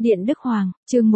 Điện Đức Hoàng, chương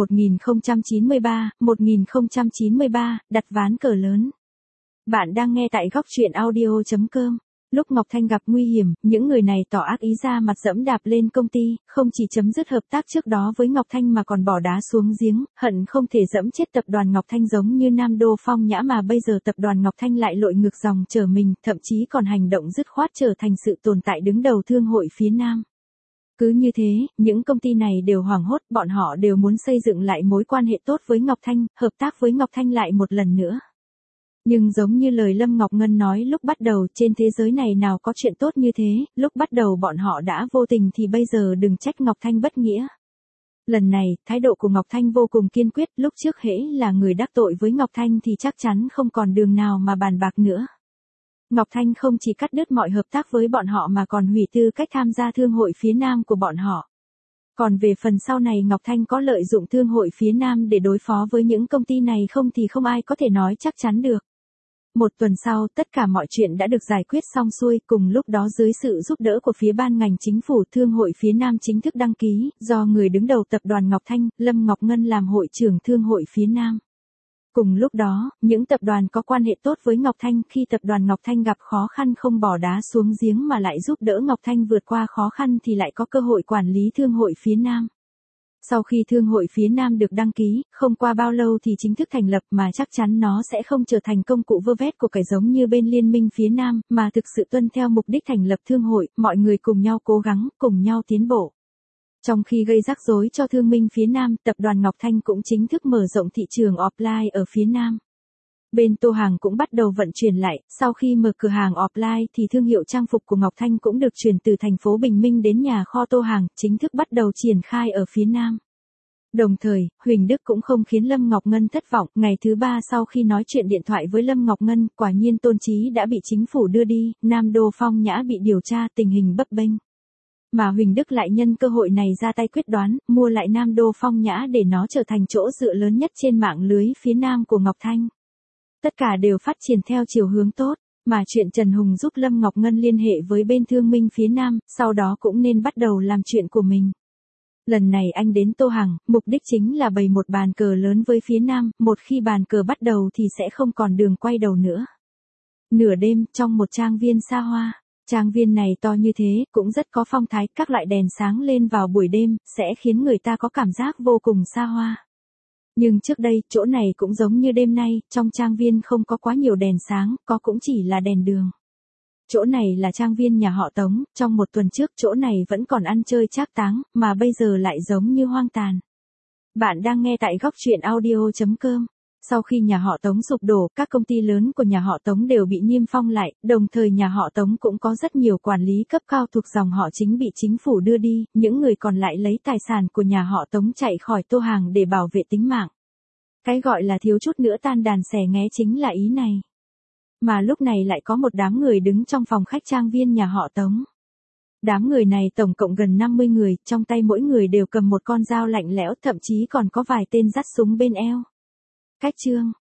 1093, đặt ván cờ lớn. Bạn đang nghe tại góc truyện audio.com. Lúc Ngọc Thanh gặp nguy hiểm, những người này tỏ ác ý ra mặt dẫm đạp lên công ty, không chỉ chấm dứt hợp tác trước đó với Ngọc Thanh mà còn bỏ đá xuống giếng, hận không thể dẫm chết tập đoàn Ngọc Thanh giống như Nam Đô Phong Nhã, mà bây giờ tập đoàn Ngọc Thanh lại lội ngược dòng trở mình, thậm chí còn hành động dứt khoát trở thành sự tồn tại đứng đầu thương hội phía Nam. Cứ như thế, những công ty này đều hoảng hốt, bọn họ đều muốn xây dựng lại mối quan hệ tốt với Ngọc Thanh, hợp tác với Ngọc Thanh lại một lần nữa. Nhưng giống như lời Lâm Ngọc Ngân nói lúc bắt đầu, trên thế giới này nào có chuyện tốt như thế, lúc bắt đầu bọn họ đã vô tình thì bây giờ đừng trách Ngọc Thanh bất nghĩa. Lần này, thái độ của Ngọc Thanh vô cùng kiên quyết, lúc trước hễ là người đắc tội với Ngọc Thanh thì chắc chắn không còn đường nào mà bàn bạc nữa. Ngọc Thanh không chỉ cắt đứt mọi hợp tác với bọn họ mà còn hủy tư cách tham gia thương hội phía Nam của bọn họ. Còn về phần sau này Ngọc Thanh có lợi dụng thương hội phía Nam để đối phó với những công ty này không thì không ai có thể nói chắc chắn được. Một tuần sau, tất cả mọi chuyện đã được giải quyết xong xuôi, cùng lúc đó dưới sự giúp đỡ của phía ban ngành chính phủ, thương hội phía Nam chính thức đăng ký, do người đứng đầu tập đoàn Ngọc Thanh, Lâm Ngọc Ngân làm hội trưởng thương hội phía Nam. Cùng lúc đó, những tập đoàn có quan hệ tốt với Ngọc Thanh, khi tập đoàn Ngọc Thanh gặp khó khăn không bỏ đá xuống giếng mà lại giúp đỡ Ngọc Thanh vượt qua khó khăn thì lại có cơ hội quản lý thương hội phía Nam. Sau khi thương hội phía Nam được đăng ký, không qua bao lâu thì chính thức thành lập, mà chắc chắn nó sẽ không trở thành công cụ vơ vét của cải giống như bên liên minh phía Nam, mà thực sự tuân theo mục đích thành lập thương hội, mọi người cùng nhau cố gắng, cùng nhau tiến bộ. Trong khi gây rắc rối cho thương minh phía Nam, tập đoàn Ngọc Thanh cũng chính thức mở rộng thị trường offline ở phía Nam. Bên Tô Hàng cũng bắt đầu vận chuyển lại, sau khi mở cửa hàng offline thì thương hiệu trang phục của Ngọc Thanh cũng được chuyển từ thành phố Bình Minh đến nhà kho Tô Hàng, chính thức bắt đầu triển khai ở phía Nam. Đồng thời, Huỳnh Đức cũng không khiến Lâm Ngọc Ngân thất vọng, ngày thứ ba sau khi nói chuyện điện thoại với Lâm Ngọc Ngân, quả nhiên Tôn Chí đã bị chính phủ đưa đi, Nam Đô Phong Nhã bị điều tra, tình hình bấp bênh. Mà Huỳnh Đức lại nhân cơ hội này ra tay quyết đoán, mua lại Nam Đô Phong Nhã để nó trở thành chỗ dựa lớn nhất trên mạng lưới phía Nam của Ngọc Thanh. Tất cả đều phát triển theo chiều hướng tốt, mà chuyện Trần Hùng giúp Lâm Ngọc Ngân liên hệ với bên thương minh phía Nam, sau đó cũng nên bắt đầu làm chuyện của mình. Lần này anh đến Tô Hàng, mục đích chính là bày một bàn cờ lớn với phía Nam, một khi bàn cờ bắt đầu thì sẽ không còn đường quay đầu nữa. Nửa đêm, trong một trang viên xa hoa. Trang viên này to như thế, cũng rất có phong thái, các loại đèn sáng lên vào buổi đêm, sẽ khiến người ta có cảm giác vô cùng xa hoa. Nhưng trước đây, chỗ này cũng giống như đêm nay, trong trang viên không có quá nhiều đèn sáng, có cũng chỉ là đèn đường. Chỗ này là trang viên nhà họ Tống, trong một tuần trước chỗ này vẫn còn ăn chơi trác táng, mà bây giờ lại giống như hoang tàn. Bạn đang nghe tại góc truyện audio.com. Sau khi nhà họ Tống sụp đổ, các công ty lớn của nhà họ Tống đều bị niêm phong lại, đồng thời nhà họ Tống cũng có rất nhiều quản lý cấp cao thuộc dòng họ chính bị chính phủ đưa đi, những người còn lại lấy tài sản của nhà họ Tống chạy khỏi Tô Hàng để bảo vệ tính mạng. Cái gọi là thiếu chút nữa tan đàn xẻ nghé chính là ý này. Mà lúc này lại có một đám người đứng trong phòng khách trang viên nhà họ Tống. Đám người này tổng cộng gần 50 người, trong tay mỗi người đều cầm một con dao lạnh lẽo, thậm chí còn có vài tên dắt súng bên eo. Cách chương